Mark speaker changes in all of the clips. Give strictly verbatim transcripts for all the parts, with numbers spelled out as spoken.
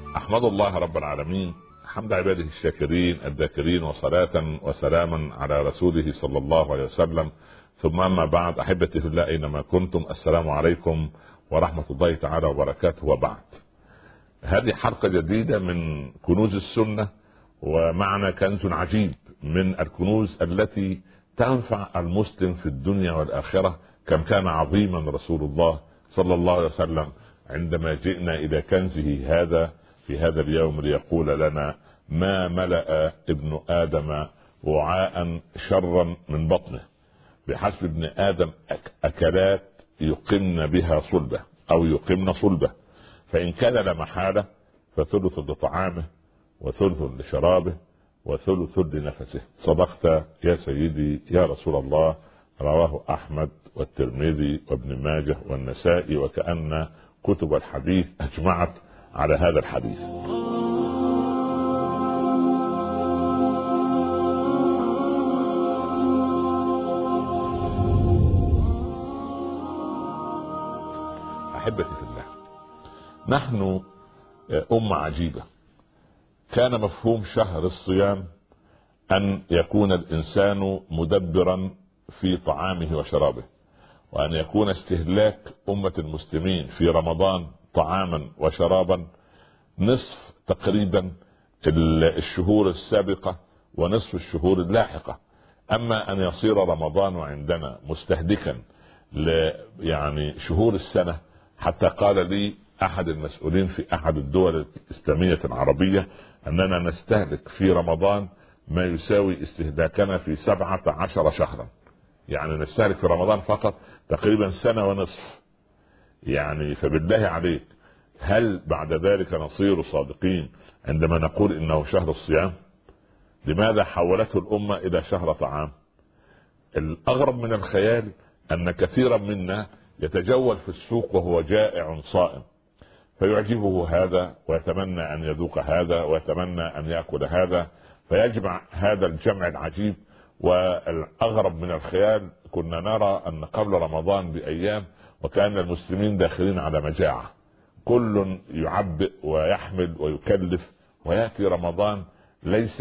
Speaker 1: أحمد الله رب العالمين حمد عباده الشاكرين الذاكرين، وصلاة وسلاما على رسوله صلى الله عليه وسلم. ثم أما بعد، أحبتي في الله أينما كنتم، السلام عليكم ورحمة الله تعالى وبركاته. وبعد، هذه حلقة جديدة من كنوز السنة، ومعنا كنز عجيب من الكنوز التي تنفع المسلم في الدنيا والآخرة. كم كان عظيما رسول الله صلى الله عليه وسلم عندما جئنا إلى كنزه هذا في هذا اليوم ليقول لنا: ما ملأ ابن آدم وعاء شرا من بطنه، بحسب ابن آدم أكلات يقمن بها صلبه أو يقمن صلبه، فإن كان لمحالة فثلث لطعامه وثلث لشرابه وثلث لنفسه. صدقت يا سيدي يا رسول الله. رواه أحمد والترمذي وابن ماجه والنسائي، وكأن كتب الحديث أجمعت على هذا الحديث. أحبتي في الله، نحن أمة عجيبة. كان مفهوم شهر الصيام أن يكون الإنسان مدبرا في طعامه وشرابه، وأن يكون استهلاك أمة المسلمين في رمضان طعاما وشرابا نصف تقريبا الشهور السابقة ونصف الشهور اللاحقة. أما أن يصير رمضان عندنا مستهدكا ل يعني شهور السنة، حتى قال لي أحد المسؤولين في أحد الدول الإسلامية العربية أننا نستهلك في رمضان ما يساوي استهلاكنا في سبعة عشر شهرا. يعني نستهلك في رمضان فقط تقريبا سنة ونصف. يعني فبالله عليك، هل بعد ذلك نصير صادقين عندما نقول إنه شهر الصيام؟ لماذا حولته الأمة إلى شهر طعام؟ الأغرب من الخيال أن كثيرا منا يتجول في السوق وهو جائع صائم، فيعجبه هذا ويتمنى أن يذوق هذا ويتمنى أن يأكل هذا، فيجمع هذا الجمع العجيب. والأغرب من الخيال، كنا نرى أن قبل رمضان بأيام وكأن المسلمين داخلين على مجاعة، كل يعبئ ويحمل ويكلف، ويأتي رمضان ليس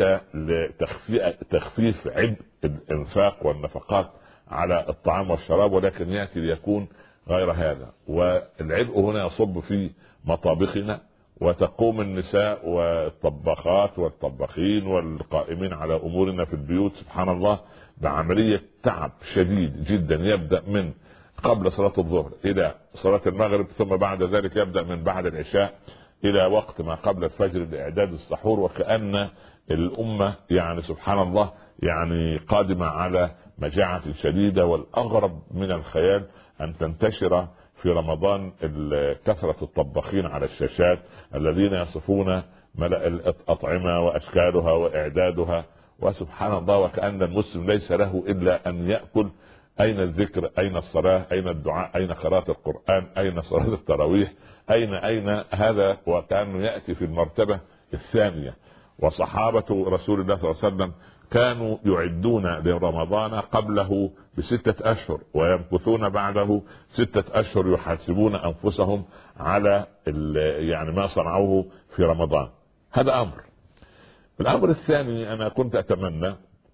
Speaker 1: لتخفيف عبء الإنفاق والنفقات على الطعام والشراب، ولكن يأتي ليكون غير هذا. والعبء هنا يصب في مطابخنا، وتقوم النساء والطباخات والطباخين والقائمين على أمورنا في البيوت سبحان الله بعملية تعب شديد جدا، يبدأ من قبل صلاة الظهر إلى صلاة المغرب، ثم بعد ذلك يبدأ من بعد العشاء إلى وقت ما قبل الفجر لإعداد السحور. وكأن الأمة يعني سبحان الله يعني قادمة على مجاعة شديدة. والأغرب من الخيال أن تنتشر في رمضان كثرة الطباخين على الشاشات الذين يصفون ملأ الأطعمة وأشكالها وإعدادها، وسبحان الله وكأن المسلم ليس له إلا أن يأكل. أين الذكر؟ أين الصلاة؟ أين الدعاء؟ أين قراءة القرآن؟ أين صلاة التراويح؟ أين أين هذا؟ وكأنه يأتي في المرتبة الثانية. وصحابة رسول الله صلى الله عليه وسلم كانوا يعدون لرمضان قبله بستة أشهر، ويمكثون بعده ستة أشهر يحاسبون أنفسهم على يعني ما صنعوه في رمضان. هذا أمر. الأمر الثاني، أنا كنت أتمنى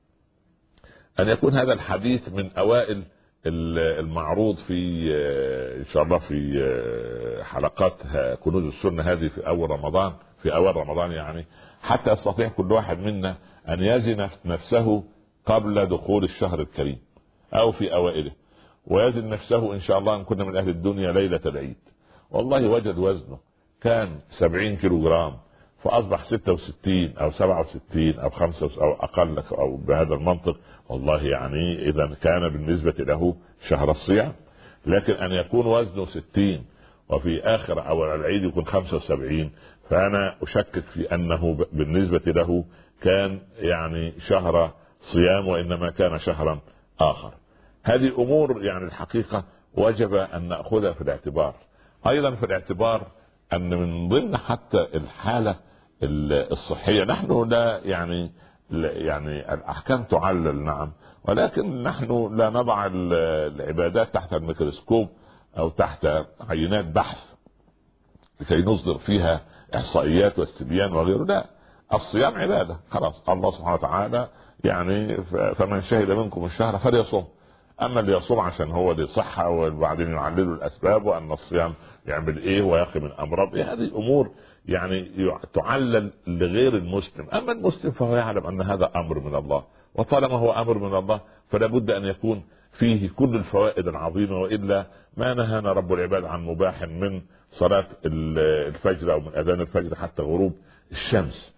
Speaker 1: أن يكون هذا الحديث من أوائل المعروض في إن شاء الله في حلقات كنوز السنة هذه في أول رمضان، في أول رمضان يعني، حتى يستطيع كل واحد منا أن يزن نفسه قبل دخول الشهر الكريم أو في أوائله، ويزن نفسه إن شاء الله أن كنا من أهل الدنيا ليلة العيد. والله وجد وزنه كان سبعين كيلو جرام، فأصبح ستة وستين أو سبعة وستين أو خمسة أو أقل أو بهذا المنطق. والله يعني إذا كان بالنسبة له شهر الصيام. لكن أن يكون وزنه ستين وفي آخر أو العيد يكون خمسة وسبعين، فأنا أشكك في أنه بالنسبة له كان يعني شهر صيام، وإنما كان شهرا آخر. هذه أمور يعني الحقيقة وجب أن نأخذها في الاعتبار. أيضا في الاعتبار أن من ضمن حتى الحالة الصحية، نحن لا يعني يعني الأحكام تعلل نعم، ولكن نحن لا نضع العبادات تحت الميكروسكوب أو تحت عينات بحث لكي نصدر فيها احصائيات واستبيان وغيره، لا، الصيام عباده خلاص. الله سبحانه وتعالى يعني فمن شهد منكم الشهر فليصوم. اما اللي يصوم عشان هو دي صحه وبعدين يعللوا الاسباب وان الصيام يعمل ايه ويقي من امراض، هذه امور يعني تعلل لغير المسلم. اما المسلم فهو يعلم ان هذا امر من الله، وطالما هو امر من الله فلا بد ان يكون فيه كل الفوائد العظيمه، والا ما نهانا رب العباد عن مباح من صلاه الفجر او من اذان الفجر حتى غروب الشمس.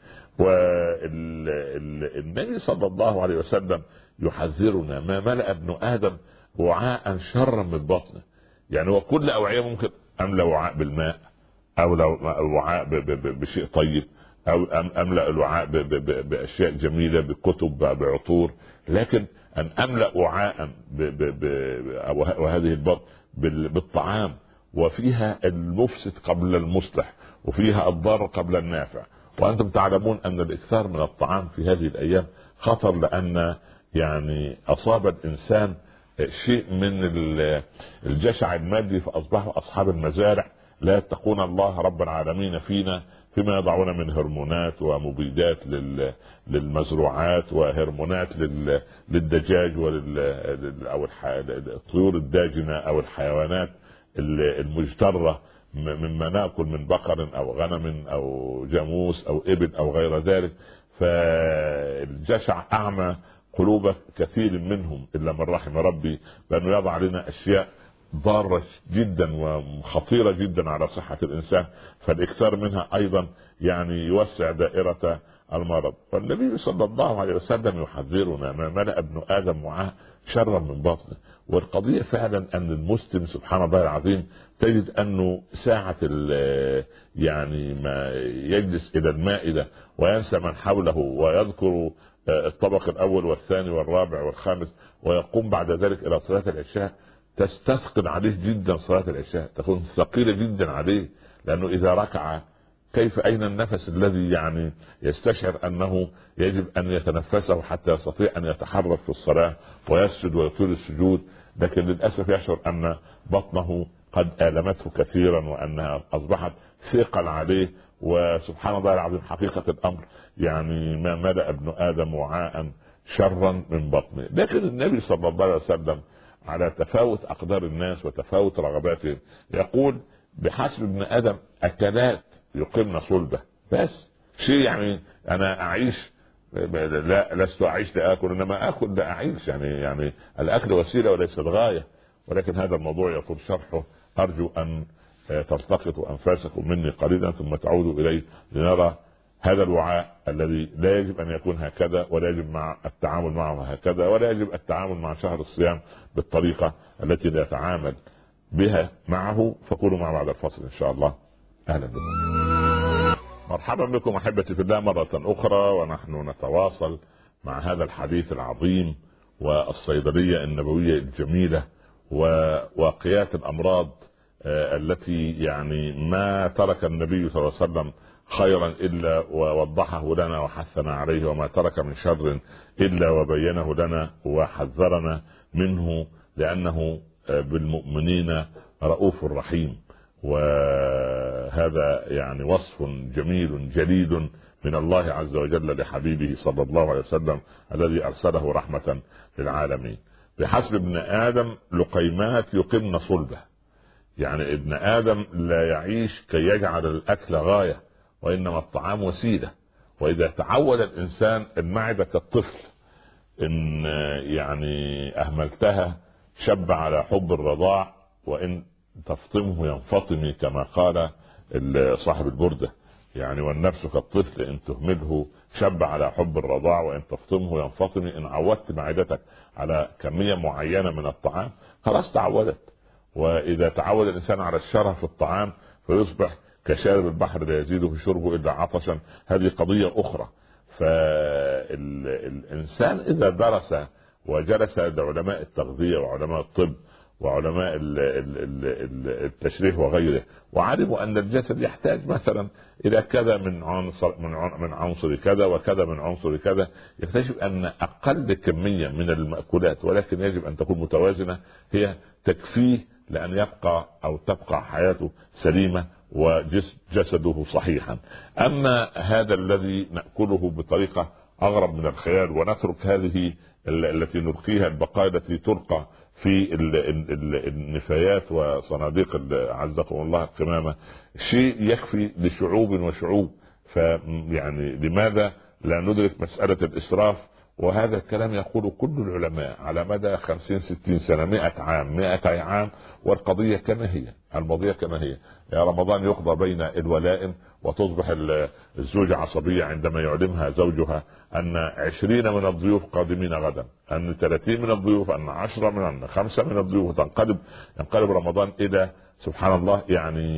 Speaker 1: والنبي صلى الله عليه وسلم يحذرنا: ما ملأ ابن ادم وعاء شرا من بطنه. يعني وكل اوعيه ممكن املا وعاء بالماء، او لو وعاء بشيء طيب، او املا الوعاء باشياء جميله، بكتب، بعطور، لكن ان املا وعاء وهذه البطن بالطعام وفيها المفسد قبل المصلح وفيها الضار قبل النافع. وانتم تعلمون ان الاكثار من الطعام في هذه الايام خطر، لان يعني اصاب الانسان شيء من الجشع المادي، فاصبحوا اصحاب المزارع لا يتقون الله رب العالمين فينا فيما يضعون من هرمونات ومبيدات للمزروعات وهرمونات للدجاج ولل او الطيور الداجنه او الحيوانات المجتره مما ناكل من بقر او غنم او جاموس او ابل او غير ذلك. فالجشع اعمى قلوب كثير منهم الا من رحم ربي، بانه يضع لنا اشياء ضارة جدا وخطيرة جدا على صحة الانسان، فالاكثار منها ايضا يعني يوسع دائرة المرض. والنبي صلى الله عليه وسلم يحذرنا: ما ملأ ابن ادم معاه شرا من بطنه. والقضية فعلا ان المسلم سبحان الله العظيم تجد انه ساعة يعني ما يجلس الى المائدة وينسى من حوله ويذكر الطبق الاول والثاني والرابع والخامس، ويقوم بعد ذلك الى صلاة العشاء، تستثقل عليه جدا صلاة العشاء، تكون ثقيلة جدا عليه، لانه اذا ركع كيف اين النفس الذي يعني يستشعر انه يجب ان يتنفسه حتى يستطيع ان يتحرك في الصلاة ويسجد ويطيل السجود. لكن للاسف يشعر ان بطنه قد آلمته كثيرا وانها اصبحت ثقل عليه. وسبحان الله العظيم حقيقة الامر يعني ما ملأ ابن ادم وعاء شرا من بطنه. لكن النبي صلى الله عليه وسلم على تفاوت اقدار الناس وتفاوت رغباتهم يقول: بحسب ابن ادم اكلات يقمن صلبه. بس شيء يعني انا اعيش، لا لست اعيش لاكل، انما اكل لاعيش. يعني يعني الاكل وسيله وليست غايه. ولكن هذا الموضوع يطول شرحه، ارجو ان تلتقطوا انفاسكم مني قليلا ثم تعودوا اليه لنرى هذا الوعاء الذي لا يجب ان يكون هكذا، ولا يجب مع التعامل معه هكذا، ولا يجب التعامل مع شهر الصيام بالطريقه التي لا يتعامل بها معه. فكونوا مع بعد الفصل ان شاء الله. اهلا بكم، مرحبا بكم احبتي في الله مره اخرى، ونحن نتواصل مع هذا الحديث العظيم والصيدليه النبويه الجميله وواقيات الامراض التي يعني ما ترك النبي صلى الله عليه وسلم خيرا الا ووضحه لنا وحثنا عليه، وما ترك من شر الا وبينه لنا وحذرنا منه، لانه بالمؤمنين رؤوف رحيم. وهذا يعني وصف جميل جليل من الله عز وجل لحبيبه صلى الله عليه وسلم الذي ارسله رحمة للعالمين. بحسب ابن ادم لقيمات يقمن صلبه. يعني ابن ادم لا يعيش كي يجعل الاكل غاية، وانما الطعام وسيلة. واذا تعود الانسان، المعدة كالطفل، ان يعني اهملتها شب على حب الرضاع، وان تفطمه ينفطم كما قال صاحب البردة. يعني والنفس كالطفل ان تهمله شب على حب الرضاع، وان تفطمه ينفطم. ان عودت معدتك على كمية معينة من الطعام خلاص تعودت. واذا تعود الانسان على الشره في الطعام فيصبح كشارب البحر لا يزيده شربه الا عطشا. هذه قضية اخرى. فالانسان اذا درس وجلس لعلماء التغذية وعلماء الطب وعلماء التشريح وغيره، وعلموا ان الجسد يحتاج مثلا الى كذا من عنصر من عنصر كذا وكذا من عنصر كذا، يكتشف ان اقل كمية من المأكولات، ولكن يجب ان تكون متوازنة، هي تكفيه لان يبقى او تبقى حياته سليمة وجسده صحيحا. اما هذا الذي نأكله بطريقة اغرب من الخيال ونترك هذه التي نلقيها البقايا التي تلقى في النفايات وصناديق عزكم الله القمامة، شيء يكفي لشعوب وشعوب. فيعني لماذا لا ندرك مسألة الإسراف؟ وهذا الكلام يقول كل العلماء على مدى خمسين ستين سنة، مئة عام مئة عام، والقضية كما هي، الماضية كما هي. يا رمضان يقضى بين الولائم وتصبح الزوجة عصبية عندما يعلمها زوجها أن عشرين من الضيوف قادمين غدا، أن ثلاثين من الضيوف، أن عشرة من أن خمسة من الضيوف. تنقلب ينقلب رمضان إلى سبحان الله يعني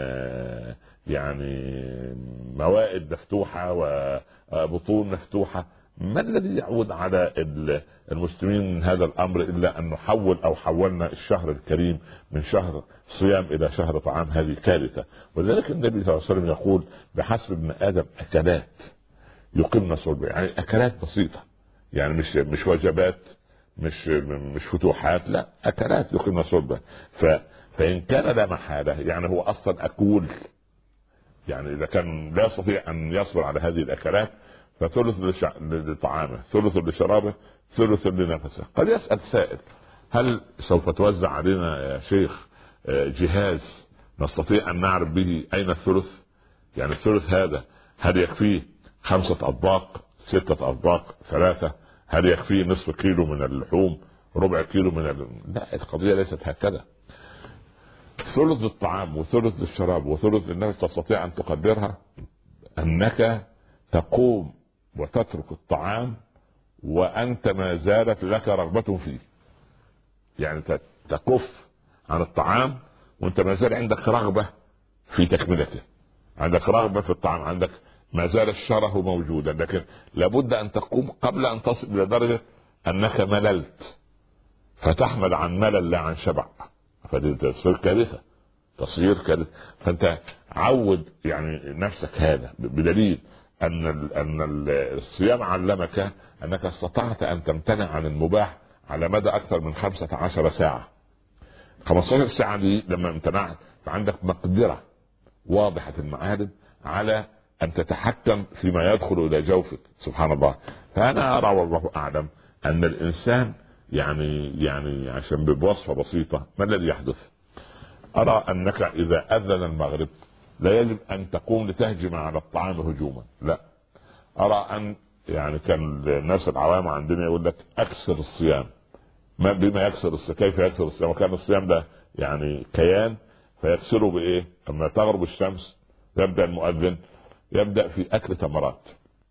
Speaker 1: يعني موائد مفتوحة وبطون مفتوحة. ما الذي يعود على المسلمين من هذا الامر الا ان نحول او حولنا الشهر الكريم من شهر صيام الى شهر طعام؟ هذه كارثه. ولذلك النبي صلى الله عليه وسلم يقول بحسب ابن ادم اكلات يقمن صلبه، يعني اكلات بسيطه، يعني مش مش وجبات، مش مش فتوحات، لا اكلات يقمن صلبه. ف فان كان لا محاله، يعني هو اصلا اكول، يعني اذا كان لا يستطيع ان يصبر على هذه الاكلات فثلث لطعامه، ثلث لشرابه، ثلث لنفسه. قد يسأل سائل هل سوف توزع علينا يا شيخ جهاز نستطيع أن نعرف به أين الثلث؟ يعني الثلث هذا هل يكفيه خمسة أطباق، ستة أطباق، ثلاثة؟ هل يكفيه نصف كيلو من اللحوم، ربع كيلو من ال... لا، القضية ليست هكذا. ثلث للطعام وثلث للشراب وثلث للنفس تستطيع أن تقدرها؟ أنك تقوم وتترك الطعام وأنت ما زالت لك رغبة فيه، يعني تكف عن الطعام وأنت ما زال عندك رغبة في تكملته، عندك رغبة في الطعام، عندك ما زال الشره موجودا، لكن لابد أن تقوم قبل أن تصل إلى درجة أنك مللت فتحمد عن ملل لا عن شبع، فتصير كارثة، تصير كارثة. فأنت عود يعني نفسك هذا، بدليل أن أن الصيام علمك أنك استطعت أن تمتنع عن المباح على مدى أكثر من خمسة عشر ساعة. خمسة عشر ساعة دي لما امتنعت فعندك مقدرة واضحة المعالم على أن تتحكم فيما يدخل إلى جوفك. سبحان الله. فأنا أرى والله أعلم أن الإنسان يعني يعني عشان بوصفة بسيطة ما الذي يحدث؟ أرى أنك إذا أذن المغرب لا يجب أن تقوم لتهجم على الطعام هجوما، لا. أرى أن يعني كان الناس العوام عندنا يقول لك أكسر الصيام. ما بما يكسر الصيام، كيف يكسر الصيام؟ وكان الصيام ده يعني كيان، فيكسره بإيه؟ أما تغرب الشمس يبدأ المؤذن يبدأ في أكل تمرات،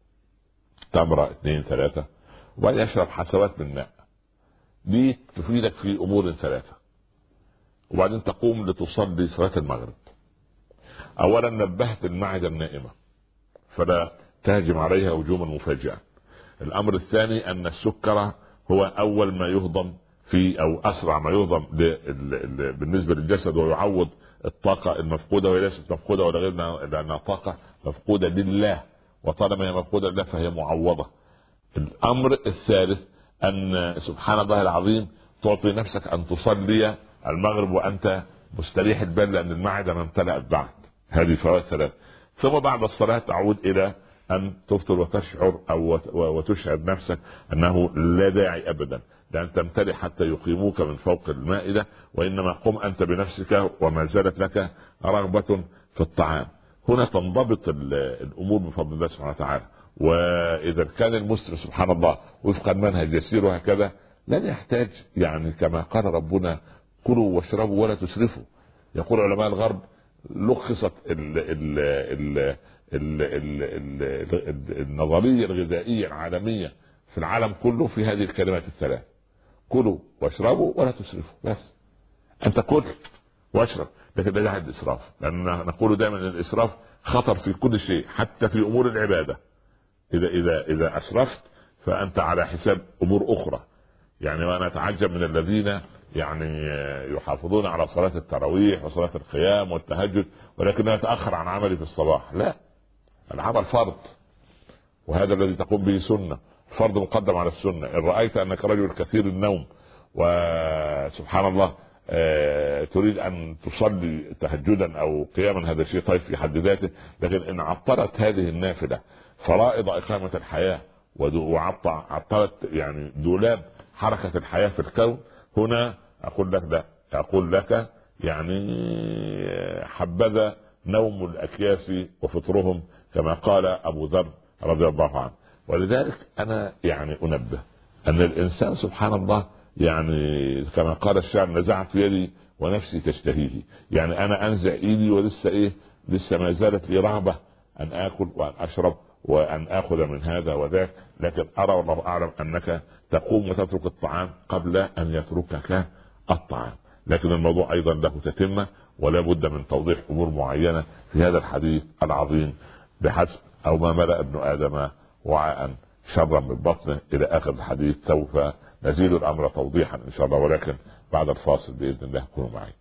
Speaker 1: تمرة اثنين ثلاثة، وبعدين يشرب حسوات من ماء، دي تفيدك في أمور ثلاثة. وبعدين تقوم لتصلي صلاة المغرب. اولا نبهت المعدة النائمة فلا تهجم عليها هجوما مفاجئا. الامر الثاني ان السكر هو اول ما يهضم في او اسرع ما يهضم بالنسبة للجسد ويعوض الطاقة المفقودة، وهي ليست مفقودة ولا غيرنا لانها طاقة مفقودة لله، وطالما هي مفقودة لله فهي معوضة. الامر الثالث ان سبحان الله العظيم تعطي نفسك ان تصلي المغرب وانت مستريح البال لان المعدة ما امتلأت بعد. هذه فوائد ثلاث. ثم بعد الصلاة تعود إلى أن تفطر وتشعر أو وتشعر نفسك أنه لا داعي أبدا لأن تمتلئ حتى يقيموك من فوق المائدة، وإنما قم أنت بنفسك وما زالت لك رغبة في الطعام. هنا تنضبط الأمور بفضل الله سبحانه وتعالى. وإذا كان المسلم سبحان الله وفق المنهج يسير وهكذا لن يحتاج، يعني كما قال ربنا كلوا واشربوا ولا تسرفوا. يقول علماء الغرب لخصت ال ال ال ال ال ال النظرية الغذائية العالمية في العالم كله في هذه الكلمات الثلاث: كلوا واشربوا ولا تسرفوا. بس انت كل واشرب، لكن لا يحد اسراف، لان نقول دائما ان الاسراف خطر في كل شيء حتى في امور العبادة. اذا اذا اذا اسرفت فانت على حساب امور اخرى. يعني وانا اتعجب من الذين يعني يحافظون على صلاة التراويح وصلاة القيام والتهجد ولكنه يتأخر عن عمله في الصباح. لا، العمل فرض، وهذا الذي تقوم به سنة، فرض مقدم على السنة. إن رأيت أنك رجل كثير النوم وسبحان الله آه تريد ان تصلي تهجدا او قياما، هذا شيء طيب في حد ذاته، لكن ان عطلت هذه النافله فرائض اقامه الحياه وعطلت يعني دولاب حركه الحياه في الكون، هنا اقول لك لا، اقول لك يعني حبذا نوم الاكياس وفطرهم كما قال ابو ذر رضي الله عنه. ولذلك انا يعني انبه ان الانسان سبحان الله يعني كما قال الشاعر نزعت يدي ونفسي تشتهيه، يعني انا انزع ايدي ولسه ايه، لسه ما زالت لي رغبه ان اكل وان اشرب وان اخذ من هذا وذاك، لكن ارى والله اعلم انك تقوم وتترك الطعام قبل ان يتركك الطعام. لكن الموضوع ايضا له تتمه ولا بد من توضيح امور معينه في هذا الحديث العظيم، بحسب او ما ملأ ابن ادم وعاء شرا من بطنه الى اخر الحديث. سوف نزيد الامر توضيحا ان شاء الله، ولكن بعد الفاصل باذن الله. كونوا معي.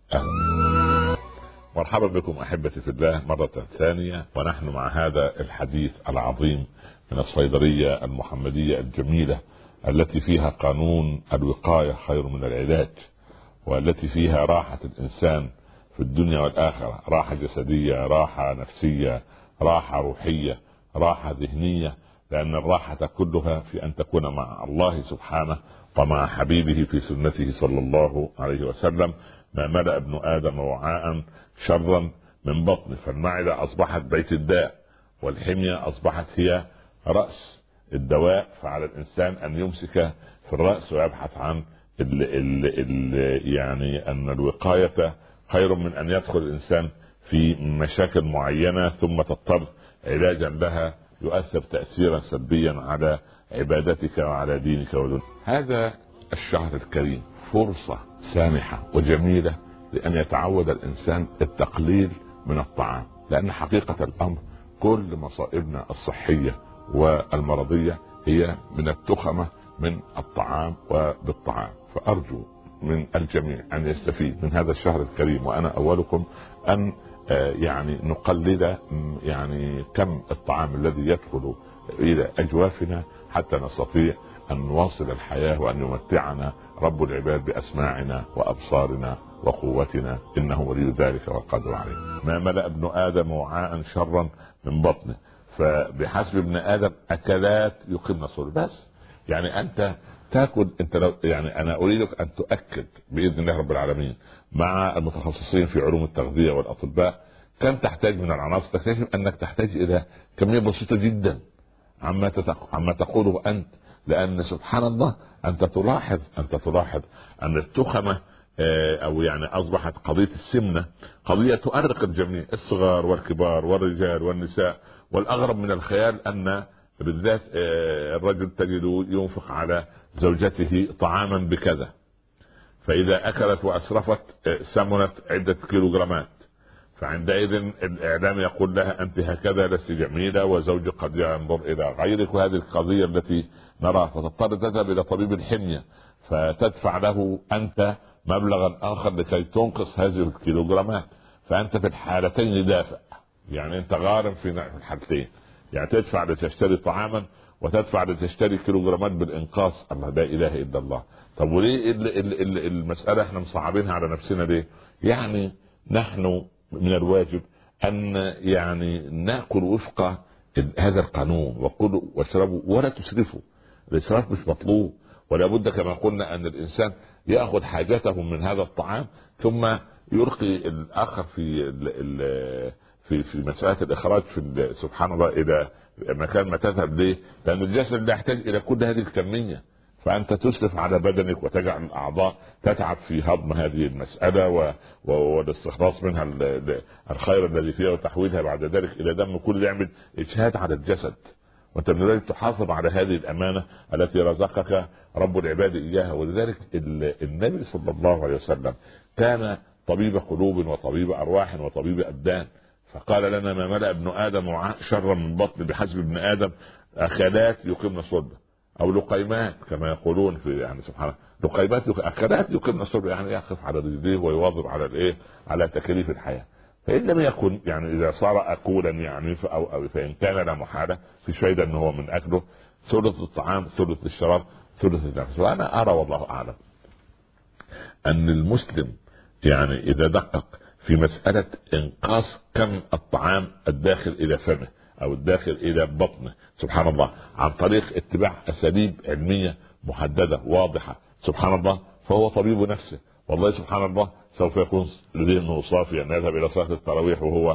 Speaker 1: اهلا مرحبا بكم احبتي في الله مره ثانيه، ونحن مع هذا الحديث العظيم من الصيدليه المحمديه الجميله التي فيها قانون الوقايه خير من العلاج، والتي فيها راحه الانسان في الدنيا والاخره، راحه جسديه، راحه نفسيه، راحه روحيه، راحه ذهنيه، لأن الراحة كلها في أن تكون مع الله سبحانه ومع حبيبه في سنته صلى الله عليه وسلم. ما ملأ ابن آدم وعاء شرا من بطنه، فالمعدة أصبحت بيت الداء، والحمية أصبحت هي رأس الدواء، فعلى الإنسان أن يمسك في الرأس ويبحث عن ال ال ال يعني أن الوقاية خير من أن يدخل الإنسان في مشاكل معينة ثم تضطر علاجا لها يؤثر تأثيرا سلبيا على عبادتك وعلى دينك ودنياك. هذا الشهر الكريم فرصة سانحة وجميلة لأن يتعود الإنسان التقليل من الطعام، لأن حقيقة الأمر كل مصائبنا الصحية والمرضية هي من التخمة من الطعام وبالطعام. فأرجو من الجميع أن يستفيد من هذا الشهر الكريم، وأنا أولكم، أن يعني نقلل يعني كم الطعام الذي يدخل إلى أجوافنا حتى نستطيع أن نواصل الحياة وأن يمتعنا رب العباد بأسماعنا وأبصارنا وقوتنا، إنه ولي ذلك والقدر عليه. ما ملأ ابن آدم وعاء شرا من بطنه، فبحسب ابن آدم أكلات يقمن صلب. بس يعني أنت تاكل، انت لو يعني انا اريدك ان تؤكد باذن الله رب العالمين مع المتخصصين في علوم التغذيه والاطباء كم تحتاج من العناصر. تكتشف انك تحتاج الى كميه بسيطه جدا عما عما تقوله انت، لان سبحان الله انت تلاحظ انت تلاحظ ان التخمه او يعني اصبحت قضيه السمنه قضيه تؤرق الجميع، الصغار والكبار والرجال والنساء، والاغرب من الخيال ان بالذات الرجل تجده ينفق على زوجته طعاما بكذا، فإذا أكلت وأسرفت سمنت عدة كيلوغرامات، فعندئذ الإعلام يقول لها أنت هكذا لست جميلة وزوجك قد ينظر إلى غيرك، وهذه القضية التي نراها، فتضطر تذهب إلى طبيب الحمية فتدفع له أنت مبلغا آخر لكي تنقص هذه الكيلوغرامات. فأنت في الحالتين دافع، يعني أنت غارم في الحالتين، يعني تدفع لتشتري طعاما وتدفع لتشتري كيلوغرامات بالإنقاص. الله، لا إله إلا الله. طب وليه المسألة احنا مصعبينها على نفسنا ليه؟ يعني نحن من الواجب أن يعني نأكل وفق هذا القانون، وكلوا واشربوا ولا تسرفوا. الإسراف مش مطلوب، ولا بد كما قلنا أن الإنسان يأخذ حاجته من هذا الطعام ثم يلقي الآخر في ال ال في في مسألة الإخراج في سبحان الله إلى مكان ما تذهب. ليه؟ لأن الجسد لا يحتاج إلى كل هذه الكمية، فأنت تسرف على بدنك وتجعل الأعضاء تتعب في هضم هذه المسألة والاستخلاص منها الخير الذي فيها وتحويلها بعد ذلك إلى دم، كل يعمل إجهاد على الجسد، وأنت من ذلك تحافظ على هذه الأمانة التي رزقك رب العباد إياها. ولذلك النبي صلى الله عليه وسلم كان طبيب قلوب وطبيب أرواح وطبيب أبدان، فقال لنا ما ملأ ابن آدم وعاء شرا من بطن بحسب ابن آدم أكلات يقمن صلبه، أو لقيمات كما يقولون في يعني سبحان الله، لقيمات أكلات يقمن صلبه، يعني يقف على رجليه ويواظب على الإيه، على تكاليف الحياة. فإن لم يكن يعني إذا صار أكولا يعني أو, أو فإن كان لا محالة في فايدة أنه هو من أكله ثلث الطعام ثلث الشراب ثلث النفس. وأنا أرى والله أعلم أن المسلم يعني اذا دقق في مسألة انقاص كم الطعام الداخل الى فمه او الداخل الى بطنه سبحان الله عن طريق اتباع اساليب علمية محددة واضحة سبحان الله، فهو طبيب نفسه. والله سبحان الله سوف يكون ذهنه صافيا ان يذهب الى صلاة التراويح وهو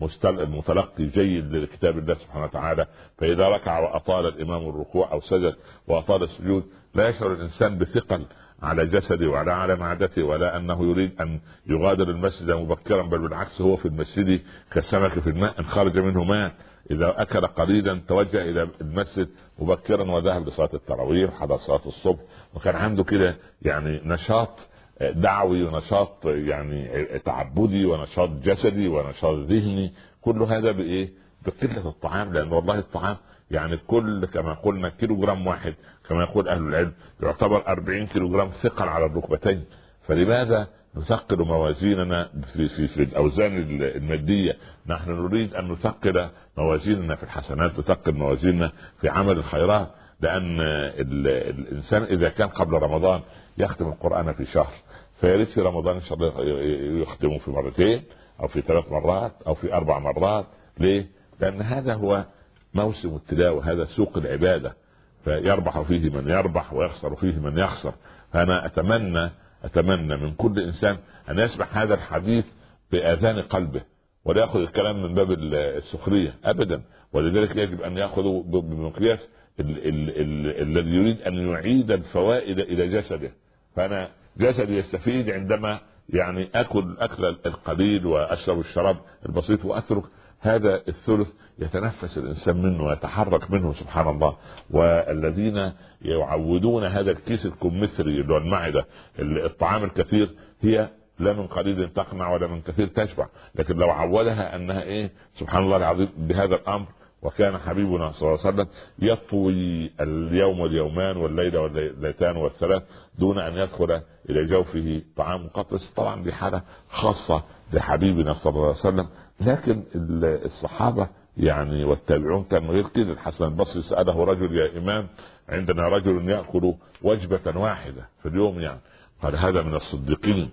Speaker 1: متلقي جيد لكتاب الله سبحانه وتعالى. فاذا ركع واطال الامام الركوع او سجد واطال السجود لا يشعر الانسان بثقل على جسده ولا على معدته، ولا انه يريد ان يغادر المسجد مبكرا، بل بالعكس هو في المسجد كالسمك في الماء ان خرج منه ماء. اذا اكل قليلا توجه الى المسجد مبكرا وذهب لصلاه التراويح حضر صلاه الصبح، وكان عنده كده يعني نشاط دعوي ونشاط يعني تعبدي ونشاط جسدي ونشاط ذهني. كل هذا بايه؟ بقله الطعام، لان والله الطعام يعني كل كما قلنا كيلو جرام واحد كما يقول اهل العلم يعتبر أربعين كيلو جرام ثقل على الركبتين. فلماذا نثقل موازيننا في, في, في الاوزان الماديه؟ نحن نريد ان نثقل موازيننا في الحسنات، نثقل موازيننا في عمل الخيرات. لان الانسان اذا كان قبل رمضان يختم القرآن في شهر، فيريد في رمضان ان شاء الله يختمه في مرتين او في ثلاث مرات او في اربع مرات. ليه؟ لان هذا هو موسم التلاوة، هذا سوق العبادة، فيربح فيه من يربح ويخسر فيه من يخسر. فانا اتمنى اتمنى من كل انسان ان يسمع هذا الحديث باذان قلبه، ولا ياخذ الكلام من باب السخرية ابدا. ولذلك يجب ان ياخذه بمقياس الذي يريد ان يعيد الفوائد الى جسده. فانا جسدي يستفيد عندما يعني اكل اكل القليل واشرب الشراب البسيط واترك هذا الثلث يتنفس الانسان منه ويتحرك منه سبحان الله. والذين يعودون هذا الكيس الكمثري اللي هو المعده، الطعام الكثير، هي لا من قليل تقنع ولا من كثير تشبع، لكن لو عودها انها ايه سبحان الله العظيم بهذا الامر. وكان حبيبنا صلى الله عليه وسلم يطوي اليوم واليومان والليله والليلتان والثلاث دون ان يدخل الى جوفه طعام قطس. طبعا دي حاله خاصه لحبيبنا صلى الله عليه وسلم، لكن الصحابه يعني والتابعون كانوا غير كده. الحسن البصري ساله رجل: يا امام، عندنا رجل ياكل وجبه واحده في اليوم، يعني قال: هذا من الصديقين.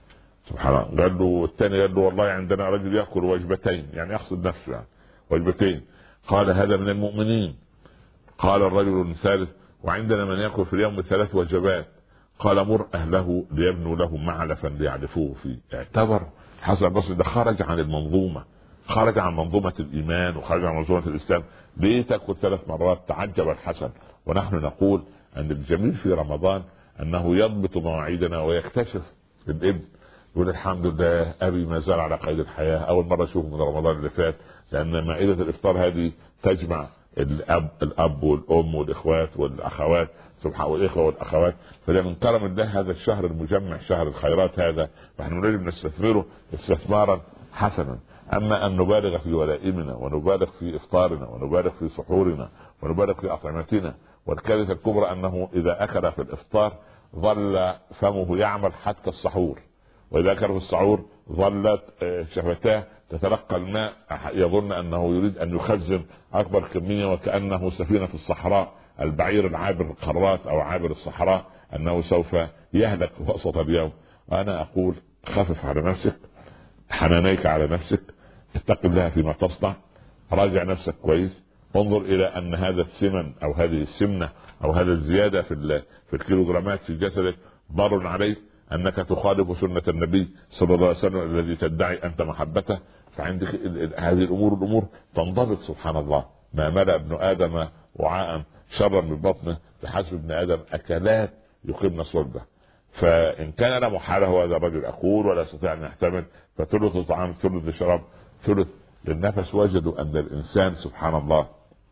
Speaker 1: سبحان الله. قال له الثاني قال له: والله عندنا رجل ياكل وجبتين، يعني يقصد نفسه يعني وجبتين. قال: هذا من المؤمنين. قال الرجل الثالث: وعندنا من يأكل في اليوم ثلاث وجبات. قال: مر أهله ليبنوا له معلفا ليعرفوه فيه. اعتبر حسن البصري ده خرج عن المنظومة، خرج عن منظومة الإيمان وخرج عن منظومة الإسلام. ليه تأكل ثلاث مرات؟ تعجب الحسن. ونحن نقول أن الجميل في رمضان أنه يضبط مواعيدنا ويكتشف الابن، يقول: الحمد لله أبي ما زال على قيد الحياة، أول مرة أشوفه من رمضان اللي فات. لأن مائدة الإفطار هذه تجمع الأب الأب والأم والإخوات والأخوات سبحان والإخوة والأخوات. فده من كرم الله هذا الشهر المجمع، شهر الخيرات هذا، فنحن نريد نستثمره استثمارا حسنا. أما أن نبالغ في ولائمنا ونبالغ في إفطارنا ونبالغ في سحورنا ونبالغ في أطعمتنا، والكارثة الكبرى أنه إذا أكل في الإفطار ظل فمه يعمل حتى السحور، وإذا أكل في السحور ظلت شفتاه تتلقى الماء، يظن أنه يريد أن يخزن أكبر كمية، وكأنه سفينة الصحراء، البعير العابر القارات أو عابر الصحراء، أنه سوف يهلك وسط اليوم. وأنا أقول: خفف على نفسك، حنانيك على نفسك، اتق الله فيما تصنع، راجع نفسك كويس، انظر إلى أن هذا السمن أو هذه السمنة أو هذا الزيادة في في الكيلوغرامات في جسدك ضار عليك، أنك تخالف سنة النبي صلى الله عليه وسلم الذي تدعي أنت محبته. فعندك هذه الأمور الأمور تنضبط سبحان الله. ما ملأ ابن آدم وعاء شرا من بطنه بحسب ابن آدم أكلات يقيمن صلبه. فإن كان لا محالة هذا الرجل أقول ولا يستطيع أن يحتمل، فثلث طعام ثلث شراب ثلث للنفس. وجدوا أن الإنسان سبحان الله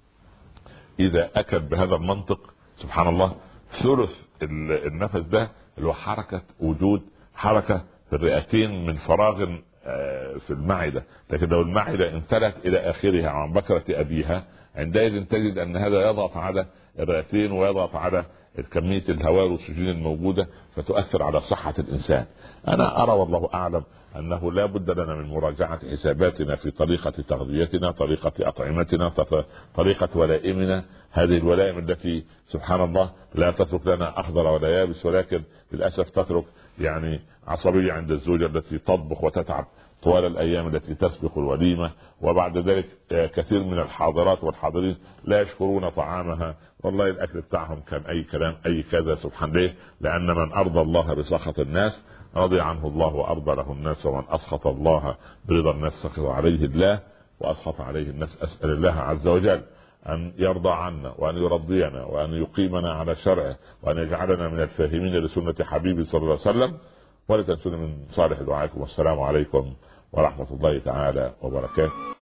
Speaker 1: إذا أكل بهذا المنطق سبحان الله ثلث النفس ده اللي هو حركة وجود، حركة في الرئتين من فراغ في المعدة. لكن لو المعدة امتلت إلى آخرها عن بكرة أبيها، عندئذ تجد أن هذا يضغط على الرئتين ويضغط على كمية الهواء والأكسجين الموجودة، فتؤثر على صحة الإنسان. أنا أرى والله أعلم أنه لا بد لنا من مراجعة حساباتنا في طريقة تغذيتنا، طريقة أطعمتنا، طريقة ولائمنا. هذه الولائم التي سبحان الله لا تترك لنا أخضر ولا يابس، ولكن للأسف تترك يعني عصبية عند الزوجة التي تطبخ وتتعب طوال الأيام التي تسبق الوليمة، وبعد ذلك كثير من الحاضرات والحاضرين لا يشكرون طعامها، والله الأكل بتاعهم كان أي كلام أي كذا. سبحان الله، لأن من أرضى الله بسخط الناس رضي عنه الله وأرضى له الناس، ومن أسخط الله برضا الناس سخط عليه الله وأسخط عليه الناس. أسأل الله عز وجل أن يرضى عنا وأن يرضينا وأن يقيمنا على شرعه وأن يجعلنا من الفاهمين لسنة حبيبه صلى الله عليه وسلم. ولا تنسونا من صالح دعائكم، والسلام عليكم ورحمة الله تعالى وبركاته.